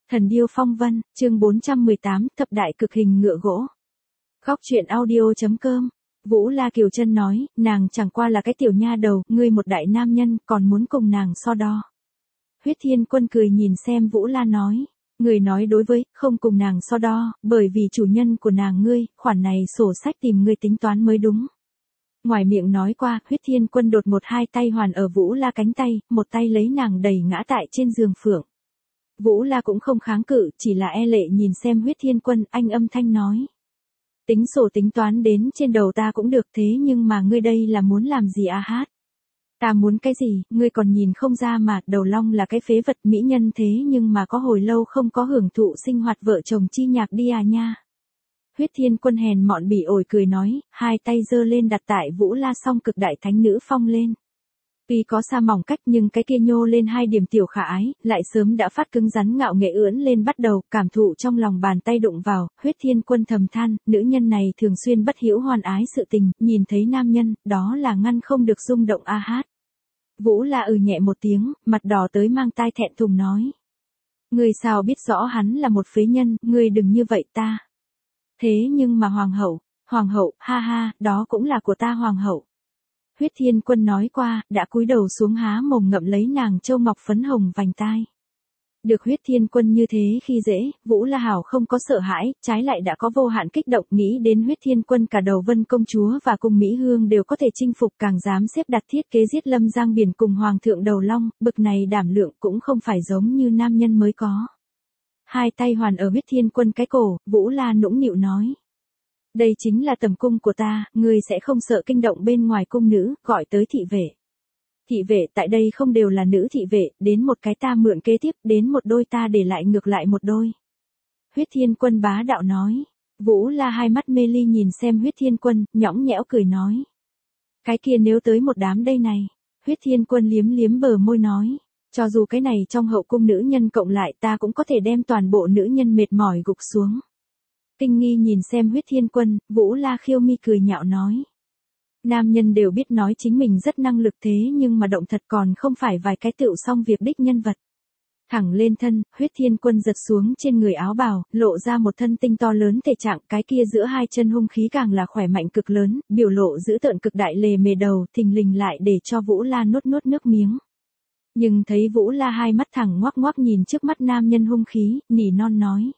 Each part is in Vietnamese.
Thần điêu phong vân, chương 418, thập đại cực hình ngựa gỗ. Góc truyện audio.com. Vũ La Kiều Trân nói, nàng chẳng qua là cái tiểu nha đầu, ngươi một đại nam nhân, còn muốn cùng nàng so đo. Huyết Thiên Quân cười nhìn xem Vũ La nói, người nói đối với, không cùng nàng so đo, bởi vì chủ nhân của nàng ngươi, khoản này sổ sách tìm ngươi tính toán mới đúng. Ngoài miệng nói qua, Huyết Thiên Quân đột một hai tay hoàn ở Vũ La cánh tay, một tay lấy nàng đẩy ngã tại trên giường phượng. Vũ La cũng không kháng cự, chỉ là e lệ nhìn xem Huyết Thiên Quân, anh âm thanh nói. Tính sổ tính toán đến trên đầu ta cũng được, thế nhưng mà ngươi đây là muốn làm gì à hát? Ta muốn cái gì, ngươi còn nhìn không ra mà, đầu long là cái phế vật mỹ nhân thế nhưng mà có hồi lâu không có hưởng thụ sinh hoạt vợ chồng chi nhạc đi à nha. Huyết Thiên Quân hèn mọn bỉ ổi cười nói, hai tay giơ lên đặt tại Vũ La song cực đại thánh nữ phong lên. Tuy có xa mỏng cách nhưng cái kia nhô lên hai điểm tiểu khả ái, lại sớm đã phát cứng rắn ngạo nghệ ưỡn lên bắt đầu, cảm thụ trong lòng bàn tay đụng vào, Huyết Thiên Quân thầm than, nữ nhân này thường xuyên bất hữu hoàn ái sự tình, nhìn thấy nam nhân, đó là ngăn không được rung động a hát. Vũ La nhẹ một tiếng, mặt đỏ tới mang tai thẹn thùng nói. Ngươi sao biết rõ hắn là một phế nhân, ngươi đừng như vậy ta. Thế nhưng mà hoàng hậu, ha ha, đó cũng là của ta hoàng hậu. Huyết Thiên Quân nói qua, đã cúi đầu xuống há mồm ngậm lấy nàng châu ngọc phấn hồng vành tai. Được Huyết Thiên Quân như thế khi dễ, Vũ La Hảo không có sợ hãi, trái lại đã có vô hạn kích động, nghĩ đến Huyết Thiên Quân cả đầu Vân công chúa và cung Mỹ Hương đều có thể chinh phục, càng dám xếp đặt thiết kế giết Lâm Giang Biển cùng Hoàng thượng đầu long, bực này đảm lượng cũng không phải giống như nam nhân mới có. Hai tay hoàn ở Huyết Thiên Quân cái cổ, Vũ La nũng nịu nói. Đây chính là tầm cung của ta, ngươi sẽ không sợ kinh động bên ngoài cung nữ, gọi tới thị vệ. Thị vệ tại đây không đều là nữ thị vệ, đến một cái ta mượn kế tiếp, đến một đôi ta để lại ngược lại một đôi. Huyết Thiên Quân bá đạo nói. Vũ La hai mắt mê ly nhìn xem Huyết Thiên Quân, nhõng nhẽo cười nói. Cái kia nếu tới một đám đây này. Huyết Thiên Quân liếm liếm bờ môi nói. Cho dù cái này trong hậu cung nữ nhân cộng lại ta cũng có thể đem toàn bộ nữ nhân mệt mỏi gục xuống. Kinh nghi nhìn xem Huyết Thiên Quân, Vũ La khiêu mi cười nhạo nói. Nam nhân đều biết nói chính mình rất năng lực thế nhưng mà động thật còn không phải vài cái tựu xong việc đích nhân vật. Thẳng lên thân, Huyết Thiên Quân giật xuống trên người áo bào, lộ ra một thân tinh to lớn thể trạng, cái kia giữa hai chân hung khí càng là khỏe mạnh cực lớn, biểu lộ dữ tợn cực đại lề mề đầu, thình lình lại để cho Vũ La nuốt nước miếng. Nhưng thấy Vũ La hai mắt thẳng ngoác ngoác nhìn trước mắt nam nhân hung khí, nỉ non nói.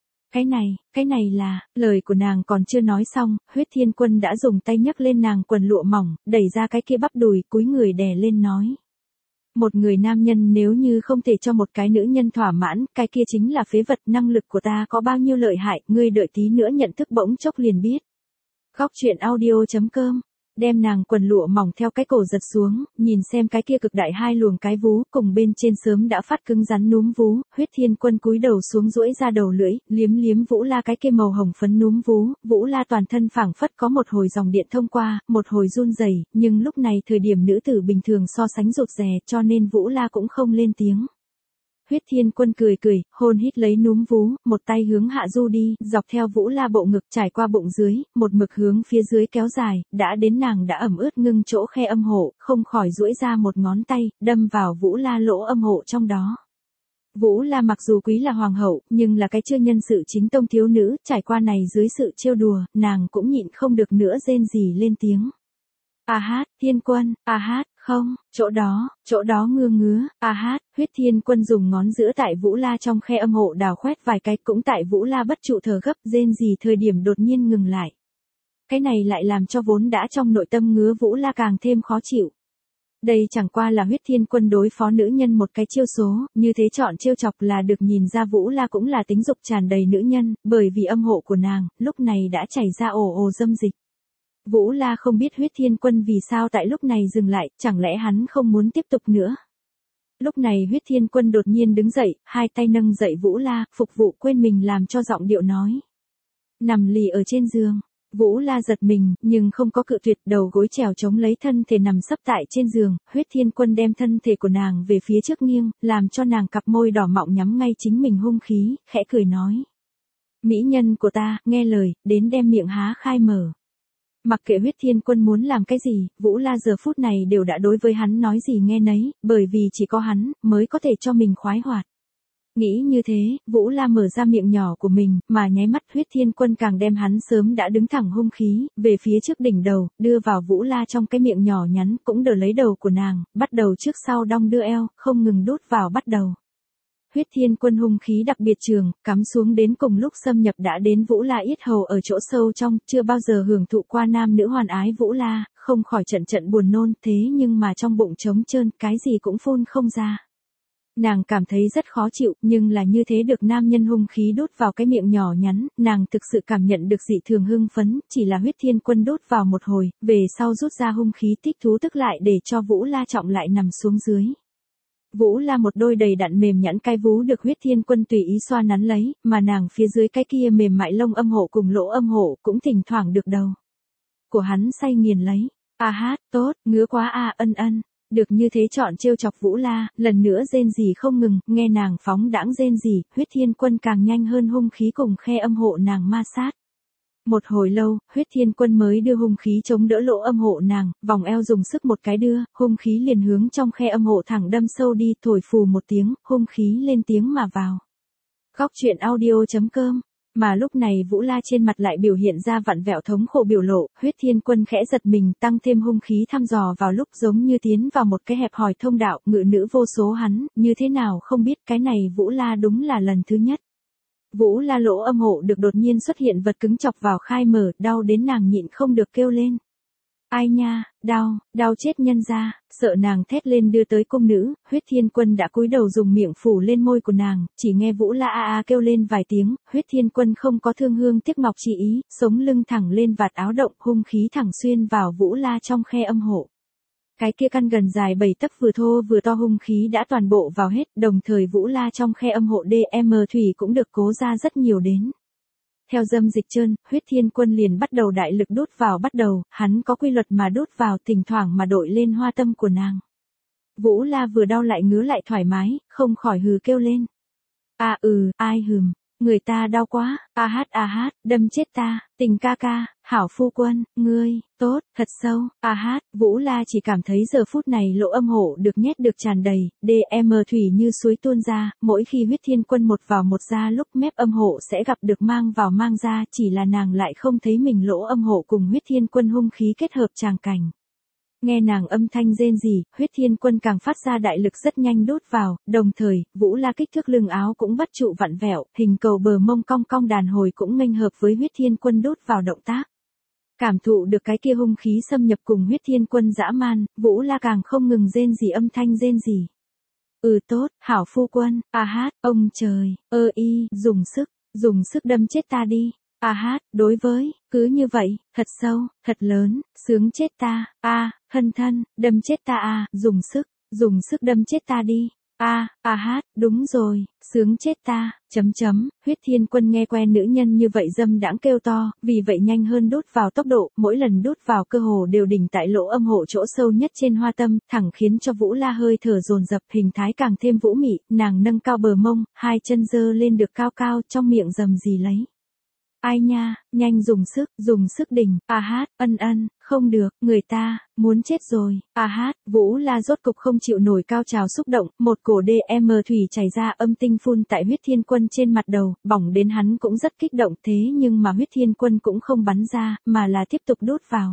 Cái này là, lời của nàng còn chưa nói xong, Huyết Thiên Quân đã dùng tay nhấc lên nàng quần lụa mỏng, đẩy ra cái kia bắp đùi, cúi người đè lên nói. Một người nam nhân nếu như không thể cho một cái nữ nhân thỏa mãn, cái kia chính là phế vật, năng lực của ta có bao nhiêu lợi hại, ngươi đợi tí nữa nhận thức bỗng chốc liền biết. Góc truyện audio.com. Đem nàng quần lụa mỏng theo cái cổ giật xuống, nhìn xem cái kia cực đại hai luồng cái vú, cùng bên trên sớm đã phát cứng rắn núm vú, Huyết Thiên Quân cúi đầu xuống duỗi ra đầu lưỡi, liếm liếm Vũ La cái kia màu hồng phấn núm vú, Vũ La toàn thân phảng phất có một hồi dòng điện thông qua, một hồi run rẩy, nhưng lúc này thời điểm nữ tử bình thường so sánh rụt rè, cho nên Vũ La cũng không lên tiếng. Huyết Thiên Quân cười, hôn hít lấy núm vú, một tay hướng hạ du đi, dọc theo Vũ La bộ ngực trải qua bụng dưới, một mực hướng phía dưới kéo dài, đã đến nàng đã ẩm ướt ngưng chỗ khe âm hộ, không khỏi duỗi ra một ngón tay, đâm vào Vũ La lỗ âm hộ trong đó. Vũ La mặc dù quý là hoàng hậu, nhưng là cái chưa nhân sự chính tông thiếu nữ, trải qua này dưới sự trêu đùa, nàng cũng nhịn không được nữa rên rỉ lên tiếng. A hát, Thiên Quân, a hát, không, chỗ đó ngứa, a hát, Huyết Thiên Quân dùng ngón giữa tại Vũ La trong khe âm hộ đào khoét vài cái, cũng tại Vũ La bất trụ thở gấp, rên rỉ thời điểm đột nhiên ngừng lại. Cái này lại làm cho vốn đã trong nội tâm ngứa Vũ La càng thêm khó chịu. Đây chẳng qua là Huyết Thiên Quân đối phó nữ nhân một cái chiêu số, như thế chọn chiêu chọc là được nhìn ra Vũ La cũng là tính dục tràn đầy nữ nhân, bởi vì âm hộ của nàng, lúc này đã chảy ra ồ dâm dịch. Vũ La không biết Huyết Thiên Quân vì sao tại lúc này dừng lại, chẳng lẽ hắn không muốn tiếp tục nữa. Lúc này Huyết Thiên Quân đột nhiên đứng dậy, hai tay nâng dậy Vũ La, phục vụ quên mình làm cho giọng điệu nói. Nằm lì ở trên giường, Vũ La giật mình, nhưng không có cự tuyệt, đầu gối trèo chống lấy thân thể nằm sấp tại trên giường, Huyết Thiên Quân đem thân thể của nàng về phía trước nghiêng, làm cho nàng cặp môi đỏ mọng nhắm ngay chính mình hung khí, khẽ cười nói. Mỹ nhân của ta, nghe lời, đến đem miệng há khai mở. Mặc kệ Huyết Thiên Quân muốn làm cái gì, Vũ La giờ phút này đều đã đối với hắn nói gì nghe nấy, bởi vì chỉ có hắn mới có thể cho mình khoái hoạt. Nghĩ như thế, Vũ La mở ra miệng nhỏ của mình, mà nháy mắt Huyết Thiên Quân càng đem hắn sớm đã đứng thẳng hung khí, về phía trước đỉnh đầu, đưa vào Vũ La trong cái miệng nhỏ nhắn, cũng đỡ lấy đầu của nàng, bắt đầu trước sau đong đưa eo, không ngừng đút vào bắt đầu. Huyết Thiên Quân hung khí đặc biệt trường, cắm xuống đến cùng lúc xâm nhập đã đến Vũ La yết hầu ở chỗ sâu trong, chưa bao giờ hưởng thụ qua nam nữ hoàn ái Vũ La, không khỏi trận buồn nôn, thế nhưng mà trong bụng trống trơn, cái gì cũng phun không ra. Nàng cảm thấy rất khó chịu, nhưng là như thế được nam nhân hung khí đút vào cái miệng nhỏ nhắn, nàng thực sự cảm nhận được dị thường hưng phấn, chỉ là Huyết Thiên Quân đút vào một hồi, về sau rút ra hung khí tích thú tức lại để cho Vũ La trọng lại nằm xuống dưới. Vũ La một đôi đầy đặn mềm nhẵn cai vú được Huyết Thiên Quân tùy ý xoa nắn lấy, mà nàng phía dưới cái kia mềm mại lông âm hộ cùng lỗ âm hộ cũng thỉnh thoảng được đầu của hắn say nghiền lấy. A hát, tốt, ngứa quá a, ân ân. Được như thế chọn trêu chọc Vũ La, lần nữa rên rỉ không ngừng, nghe nàng phóng đãng rên rỉ, Huyết Thiên Quân càng nhanh hơn hung khí cùng khe âm hộ nàng ma sát. Một hồi lâu, Huyết Thiên Quân mới đưa hung khí chống đỡ lỗ âm hộ nàng, vòng eo dùng sức một cái đưa, hung khí liền hướng trong khe âm hộ thẳng đâm sâu đi, thổi phù một tiếng, hung khí lên tiếng mà vào. Góc truyện audio.com. Mà lúc này Vũ La trên mặt lại biểu hiện ra vặn vẹo thống khổ biểu lộ, Huyết Thiên Quân khẽ giật mình, tăng thêm hung khí thăm dò vào lúc giống như tiến vào một cái hẹp hòi thông đạo, ngự nữ vô số hắn, như thế nào không biết cái này Vũ La đúng là lần thứ nhất. Vũ La lỗ âm hộ được đột nhiên xuất hiện vật cứng chọc vào khai mở, đau đến nàng nhịn không được kêu lên. Ai nha, đau, đau chết nhân ra, sợ nàng thét lên đưa tới cung nữ, Huyết Thiên Quân đã cúi đầu dùng miệng phủ lên môi của nàng, chỉ nghe Vũ La a a kêu lên vài tiếng, Huyết Thiên Quân không có thương hương tiếc ngọc chi ý, sống lưng thẳng lên vạt áo động, hung khí thẳng xuyên vào Vũ La trong khe âm hộ. Cái kia căn gần dài 7 tấc vừa thô vừa to hung khí đã toàn bộ vào hết, đồng thời Vũ La trong khe âm hộ DM thủy cũng được cố ra rất nhiều đến. Theo dâm dịch trơn, Huyết Thiên Quân liền bắt đầu đại lực đút vào bắt đầu, hắn có quy luật mà đút vào, thỉnh thoảng mà đội lên hoa tâm của nàng. Vũ La vừa đau lại ngứa lại thoải mái, không khỏi hừ kêu lên. Ai hừm, người ta đau quá, a hát, đâm chết ta, tình ca ca, hảo phu quân, ngươi, tốt, thật sâu, a hát, Vũ La chỉ cảm thấy giờ phút này lỗ âm hộ được nhét được tràn đầy, DM thủy như suối tuôn ra, mỗi khi Huyết Thiên Quân một vào một ra lúc mép âm hộ sẽ gặp được mang vào mang ra, chỉ là nàng lại không thấy mình lỗ âm hộ cùng Huyết Thiên Quân hung khí kết hợp tràng cảnh. Nghe nàng âm thanh rên rỉ, Huyết Thiên Quân càng phát ra đại lực rất nhanh đút vào, đồng thời, Vũ La kích thước lưng áo cũng bắt trụ vặn vẹo, hình cầu bờ mông cong cong đàn hồi cũng nghênh hợp với Huyết Thiên Quân đút vào động tác. Cảm thụ được cái kia hung khí xâm nhập cùng Huyết Thiên Quân dã man, Vũ La càng không ngừng rên rỉ âm thanh rên rỉ. Tốt, hảo phu quân, a hát, ông trời, dùng sức đâm chết ta đi. A hát, đối với, cứ như vậy, thật sâu, thật lớn, sướng chết ta, hân thân, đâm chết ta dùng sức đâm chết ta đi. A hát, đúng rồi, sướng chết ta, Huyết Thiên Quân nghe quen nữ nhân như vậy dâm đãng kêu to, vì vậy nhanh hơn đút vào tốc độ, mỗi lần đút vào cơ hồ đều đỉnh tại lỗ âm hộ chỗ sâu nhất trên hoa tâm, thẳng khiến cho Vũ La hơi thở dồn dập, hình thái càng thêm vũ mị, nàng nâng cao bờ mông, hai chân giơ lên được cao cao, trong miệng rầm rì lấy. Ai nha, nhanh dùng sức đỉnh, a hát, ân, không được, người ta, muốn chết rồi, a hát, Vũ La rốt cục không chịu nổi cao trào xúc động, một cổ DM thủy chảy ra âm tinh phun tại Huyết Thiên Quân trên mặt đầu, bỏng đến hắn cũng rất kích động thế nhưng mà Huyết Thiên Quân cũng không bắn ra, mà là tiếp tục đút vào.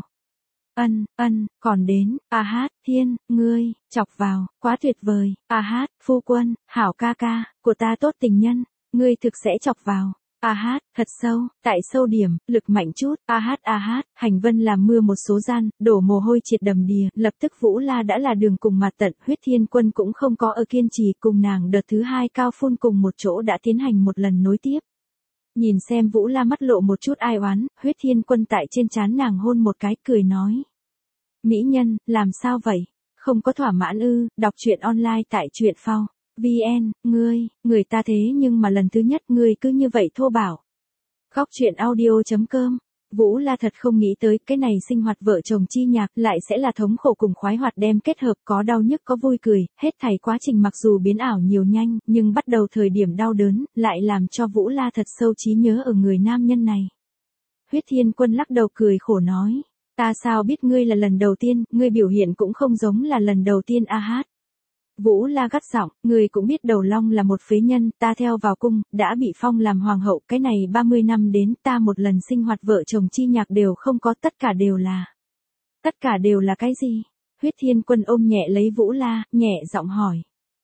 Còn đến, a hát, ngươi, chọc vào, quá tuyệt vời, a hát, phu quân, hảo ca ca, của ta tốt tình nhân, ngươi thực sẽ chọc vào. A hát, thật sâu, tại sâu điểm, lực mạnh chút, a hát, hành vân làm mưa một số gian, đổ mồ hôi triệt đầm đìa, lập tức Vũ La đã là đường cùng mặt tận, Huyết Thiên Quân cũng không có ở kiên trì cùng nàng đợt thứ hai cao phun cùng một chỗ đã tiến hành một lần nối tiếp. Nhìn xem Vũ La mắt lộ một chút ai oán, Huyết Thiên Quân tại trên trán nàng hôn một cái cười nói. Mỹ nhân, làm sao vậy? Không có thỏa mãn ư? Đọc truyện online tại truyện phao. VN, người ta thế nhưng mà lần thứ nhất ngươi cứ như vậy thô bạo. Góc truyện audio.com. Vũ La thật không nghĩ tới cái này sinh hoạt vợ chồng chi nhạc lại sẽ là thống khổ cùng khoái hoạt đem kết hợp, có đau nhức có vui cười, hết thảy quá trình mặc dù biến ảo nhiều nhanh, nhưng bắt đầu thời điểm đau đớn, lại làm cho Vũ La thật sâu trí nhớ ở người nam nhân này. Huyết Thiên Quân lắc đầu cười khổ nói, ta sao biết ngươi là lần đầu tiên, ngươi biểu hiện cũng không giống là lần đầu tiên a hát. Vũ La gắt giọng, người cũng biết Đầu Long là một phế nhân, ta theo vào cung, đã bị phong làm hoàng hậu, cái này 30 năm đến ta một lần sinh hoạt vợ chồng chi nhạc đều không có, tất cả đều là. Tất cả đều là cái gì? Huyết Thiên Quân ôm nhẹ lấy Vũ La, nhẹ giọng hỏi.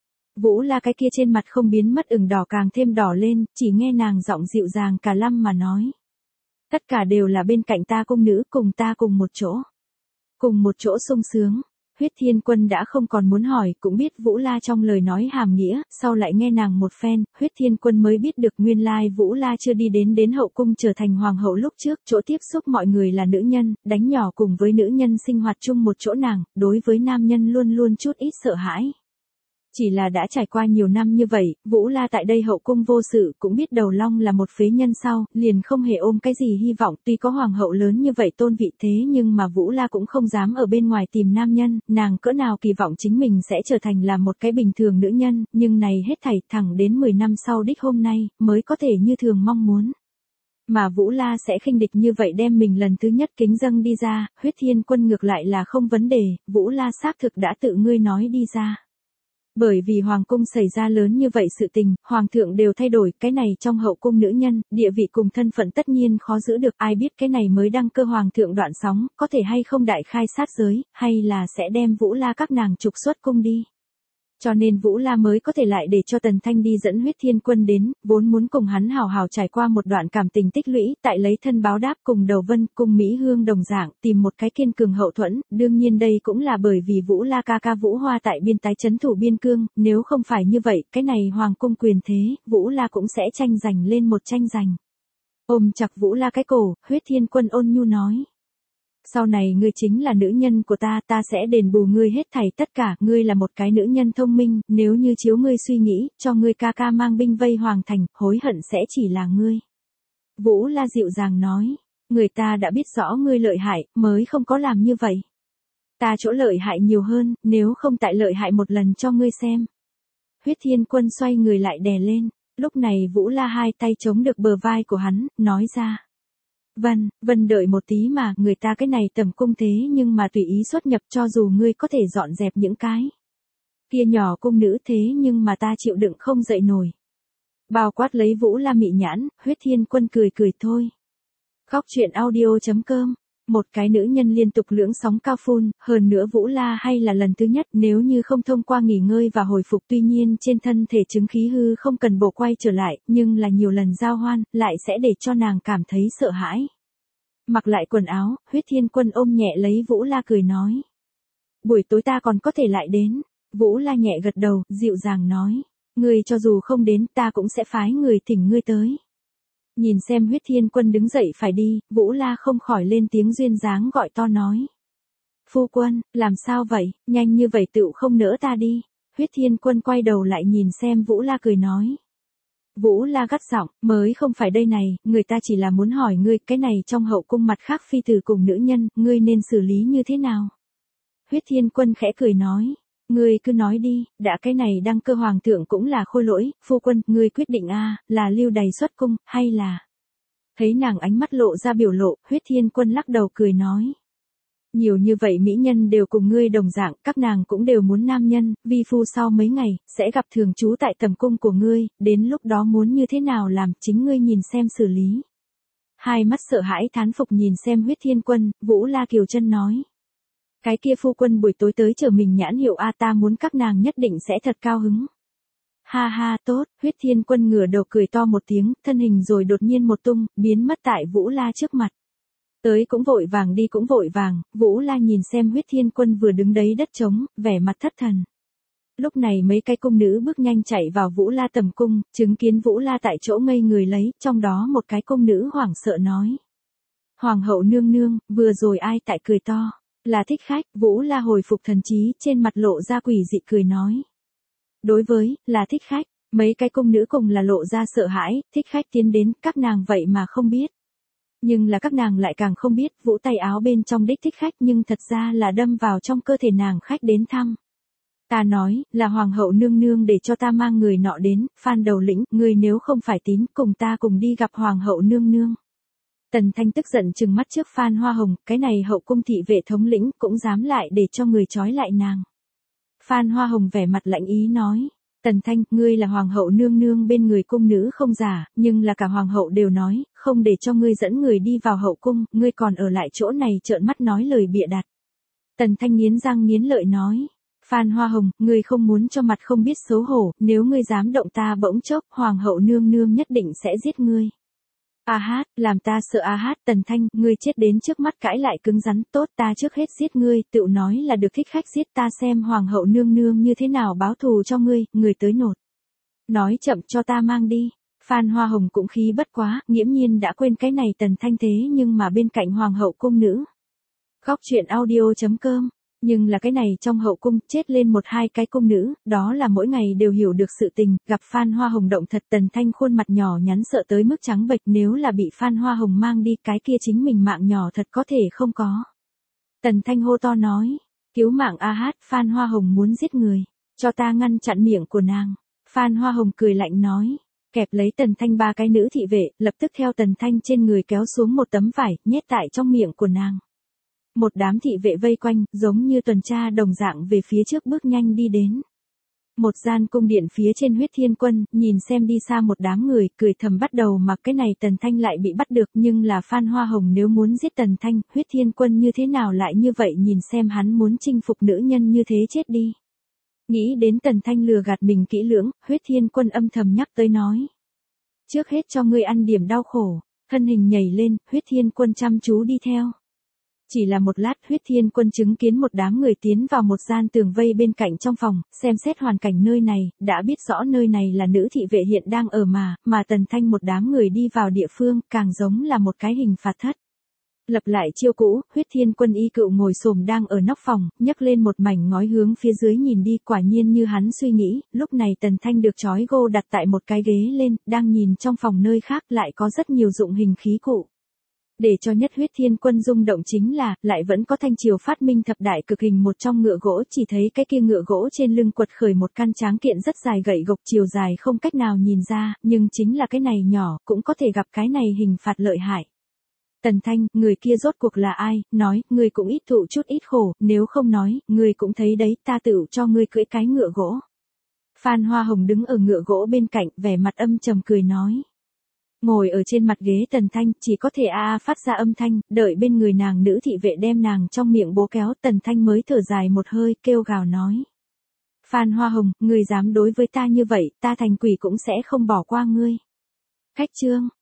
Vũ La cái kia trên mặt không biến mất ửng đỏ càng thêm đỏ lên, chỉ nghe nàng giọng dịu dàng cả lăm mà nói. Tất cả đều là bên cạnh ta cung nữ, cùng ta cùng một chỗ. Cùng một chỗ sung sướng. Huyết Thiên Quân đã không còn muốn hỏi, cũng biết Vũ La trong lời nói hàm nghĩa, sau lại nghe nàng một phen, Huyết Thiên Quân mới biết được nguyên lai Vũ La chưa đi đến hậu cung trở thành hoàng hậu lúc trước, chỗ tiếp xúc mọi người là nữ nhân, đánh nhỏ cùng với nữ nhân sinh hoạt chung một chỗ nàng, đối với nam nhân luôn luôn chút ít sợ hãi. Chỉ là đã trải qua nhiều năm như vậy, Vũ La tại đây hậu cung vô sự, cũng biết Đầu Long là một phế nhân sau, liền không hề ôm cái gì hy vọng, tuy có hoàng hậu lớn như vậy tôn vị thế nhưng mà Vũ La cũng không dám ở bên ngoài tìm nam nhân, nàng cỡ nào kỳ vọng chính mình sẽ trở thành là một cái bình thường nữ nhân, nhưng này hết thảy thẳng đến 10 năm sau đích hôm nay, mới có thể như thường mong muốn. Mà Vũ La sẽ khinh địch như vậy đem mình lần thứ nhất kính dâng đi ra, Huyết Thiên Quân ngược lại là không vấn đề, Vũ La xác thực đã tự ngươi nói đi ra. Bởi vì hoàng cung xảy ra lớn như vậy sự tình, hoàng thượng đều thay đổi, cái này trong hậu cung nữ nhân, địa vị cùng thân phận tất nhiên khó giữ được, ai biết cái này mới đăng cơ hoàng thượng đoạn sóng, có thể hay không đại khai sát giới, hay là sẽ đem Vũ La các nàng trục xuất cung đi. Cho nên Vũ La mới có thể lại để cho Tần Thanh đi dẫn Huyết Thiên Quân đến, vốn muốn cùng hắn hào hào trải qua một đoạn cảm tình tích lũy, tại lấy thân báo đáp cùng Đầu Vân, cùng Mỹ Hương đồng dạng, tìm một cái kiên cường hậu thuẫn, đương nhiên đây cũng là bởi vì Vũ La ca ca Vũ Hoa tại biên tái trấn thủ biên cương, nếu không phải như vậy, cái này hoàng cung quyền thế, Vũ La cũng sẽ tranh giành lên một tranh giành. Ôm chặt Vũ La cái cổ, Huyết Thiên Quân ôn nhu nói. Sau này ngươi chính là nữ nhân của ta, ta sẽ đền bù ngươi hết thảy tất cả, ngươi là một cái nữ nhân thông minh, nếu như chiếu ngươi suy nghĩ, cho ngươi ca ca mang binh vây hoàng thành, hối hận sẽ chỉ là ngươi. Vũ La dịu dàng nói, người ta đã biết rõ ngươi lợi hại, mới không có làm như vậy. Ta chỗ lợi hại nhiều hơn, nếu không tại lợi hại một lần cho ngươi xem. Huyết Thiên Quân xoay người lại đè lên, lúc này Vũ La hai tay chống được bờ vai của hắn, nói ra. Vân đợi một tí mà, người ta cái này tầm cung thế nhưng mà tùy ý xuất nhập cho dù ngươi có thể dọn dẹp những cái. Kia nhỏ cung nữ thế nhưng mà ta chịu đựng không dậy nổi. Bao quát lấy Vũ La mị nhãn, Huyết Thiên Quân cười cười thôi. Khóc chuyện audio.com. Một cái nữ nhân liên tục lưỡng sóng cao phun, hơn nữa Vũ La hay là lần thứ nhất nếu như không thông qua nghỉ ngơi và hồi phục tuy nhiên trên thân thể chứng khí hư không cần bổ quay trở lại, nhưng là nhiều lần giao hoan, lại sẽ để cho nàng cảm thấy sợ hãi. Mặc lại quần áo, Huyết Thiên Quân ôm nhẹ lấy Vũ La cười nói. Buổi tối ta còn có thể lại đến. Vũ La nhẹ gật đầu, dịu dàng nói. Ngươi cho dù không đến ta cũng sẽ phái người thỉnh ngươi tới. Nhìn xem Huyết Thiên Quân đứng dậy phải đi, Vũ La không khỏi lên tiếng duyên dáng gọi to nói. Phu quân, làm sao vậy, nhanh như vậy tựu không nỡ ta đi. Huyết Thiên Quân quay đầu lại nhìn xem Vũ La cười nói. Vũ La gắt giọng, mới không phải đây này, người ta chỉ là muốn hỏi ngươi, cái này trong hậu cung mặt khác phi tử cùng nữ nhân, ngươi nên xử lý như thế nào? Huyết Thiên Quân khẽ cười nói. Ngươi cứ nói đi, đã cái này đăng cơ hoàng thượng cũng là khôi lỗi, phu quân, ngươi quyết định là lưu đày xuất cung, hay là... Thấy nàng ánh mắt lộ ra biểu lộ, Huyết Thiên Quân lắc đầu cười nói. Nhiều như vậy mỹ nhân đều cùng ngươi đồng dạng, các nàng cũng đều muốn nam nhân, vi phu sau mấy ngày, sẽ gặp thường trú tại tầm cung của ngươi, đến lúc đó muốn như thế nào làm, chính ngươi nhìn xem xử lý. Hai mắt sợ hãi thán phục nhìn xem Huyết Thiên Quân, Vũ La Kiều Chân nói. Cái kia phu quân buổi tối tới chờ mình nhãn hiệu ta muốn các nàng nhất định sẽ thật cao hứng. Ha ha tốt, Huyết Thiên Quân ngửa đầu cười to một tiếng, thân hình rồi đột nhiên một tung, biến mất tại Vũ La trước mặt. Tới cũng vội vàng đi cũng vội vàng, Vũ La nhìn xem Huyết Thiên Quân vừa đứng đấy đất trống, vẻ mặt thất thần. Lúc này mấy cái cung nữ bước nhanh chạy vào Vũ La tầm cung, chứng kiến Vũ La tại chỗ ngây người lấy, trong đó một cái cung nữ hoảng sợ nói. Hoàng hậu nương nương, vừa rồi ai tại cười to. Là Thích Khách, Vũ La hồi phục thần trí, trên mặt lộ ra quỷ dị cười nói. Đối với, là Thích Khách, mấy cái cung nữ cùng là lộ ra sợ hãi, Thích Khách tiến đến, các nàng vậy mà không biết. Nhưng là các nàng lại càng không biết, vũ tay áo bên trong đích Thích Khách nhưng thật ra là đâm vào trong cơ thể nàng khách đến thăm. Ta nói, là hoàng hậu nương nương để cho ta mang người nọ đến, Phan Đầu Lĩnh, người nếu không phải tín, cùng ta cùng đi gặp hoàng hậu nương nương. Tần Thanh tức giận trừng mắt trước Phan Hoa Hồng, cái này hậu cung thị vệ thống lĩnh cũng dám lại để cho người trói lại nàng. Phan Hoa Hồng vẻ mặt lạnh ý nói. Tần Thanh, ngươi là hoàng hậu nương nương bên người cung nữ không giả, nhưng là cả hoàng hậu đều nói, không để cho ngươi dẫn người đi vào hậu cung, ngươi còn ở lại chỗ này trợn mắt nói lời bịa đặt. Tần Thanh nghiến răng nghiến lợi nói. Phan Hoa Hồng, ngươi không muốn cho mặt không biết xấu hổ, nếu ngươi dám động ta bỗng chốc, hoàng hậu nương nương nhất định sẽ giết ngươi. A hát, làm ta sợ a hát. Tần Thanh, ngươi chết đến trước mắt cãi lại cứng rắn, tốt ta trước hết giết ngươi, tựu nói là được thích khách giết ta xem hoàng hậu nương nương như thế nào báo thù cho ngươi, người tới nột. Nói chậm cho ta mang đi. Phan Hoa Hồng cũng khí bất quá, nghiễm nhiên đã quên cái này Tần Thanh thế nhưng mà bên cạnh hoàng hậu cung nữ. Khóc chuyện audio.com. Nhưng là cái này trong hậu cung chết lên một hai cái cung nữ, đó là mỗi ngày đều hiểu được sự tình, gặp Phan Hoa Hồng động thật. Tần Thanh khuôn mặt nhỏ nhắn sợ tới mức trắng bệch, nếu là bị Phan Hoa Hồng mang đi cái kia chính mình mạng nhỏ thật có thể không có. Tần Thanh hô to nói, cứu mạng a hát, Phan Hoa Hồng muốn giết người, cho ta ngăn chặn miệng của nàng. Phan Hoa Hồng cười lạnh nói, kẹp lấy Tần Thanh ba cái nữ thị vệ, lập tức theo Tần Thanh trên người kéo xuống một tấm vải, nhét tại trong miệng của nàng. Một đám thị vệ vây quanh, giống như tuần tra đồng dạng về phía trước bước nhanh đi đến. Một gian cung điện phía trên Huyết Thiên Quân, nhìn xem đi xa một đám người, cười thầm bắt đầu mặc cái này Tần Thanh lại bị bắt được, nhưng là Phan Hoa Hồng nếu muốn giết Tần Thanh, Huyết Thiên Quân như thế nào lại như vậy, nhìn xem hắn muốn chinh phục nữ nhân như thế chết đi. Nghĩ đến Tần Thanh lừa gạt mình kỹ lưỡng, Huyết Thiên Quân âm thầm nhắc tới nói. Trước hết cho ngươi ăn điểm đau khổ, thân hình nhảy lên, Huyết Thiên Quân chăm chú đi theo. Chỉ là một lát, Huyết Thiên Quân chứng kiến một đám người tiến vào một gian tường vây bên cạnh trong phòng, xem xét hoàn cảnh nơi này, đã biết rõ nơi này là nữ thị vệ hiện đang ở mà Tần Thanh một đám người đi vào địa phương, càng giống là một cái hình phạt thất. Lập lại chiêu cũ, Huyết Thiên Quân y cựu ngồi xổm đang ở nóc phòng, nhấc lên một mảnh ngói hướng phía dưới nhìn đi, quả nhiên như hắn suy nghĩ, lúc này Tần Thanh được trói gô đặt tại một cái ghế lên, đang nhìn trong phòng nơi khác lại có rất nhiều dụng hình khí cụ. Để cho nhất Huyết Thiên Quân rung động chính là, lại vẫn có Thanh Triều phát minh thập đại cực hình một trong ngựa gỗ, chỉ thấy cái kia ngựa gỗ trên lưng quật khởi một căn tráng kiện rất dài gậy gộc, chiều dài không cách nào nhìn ra, nhưng chính là cái này nhỏ, cũng có thể gặp cái này hình phạt lợi hại. Tần Thanh, người kia rốt cuộc là ai, nói, người cũng ít thụ chút ít khổ, nếu không nói, người cũng thấy đấy, ta tự cho ngươi cưỡi cái ngựa gỗ. Phan Hoa Hồng đứng ở ngựa gỗ bên cạnh, vẻ mặt âm trầm cười nói. Ngồi ở trên mặt ghế Tần Thanh, chỉ có thể phát ra âm thanh, đợi bên người nàng nữ thị vệ đem nàng trong miệng bố kéo, Tần Thanh mới thở dài một hơi, kêu gào nói. Phan Hoa Hồng, người dám đối với ta như vậy, ta thành quỷ cũng sẽ không bỏ qua ngươi. Khách chương.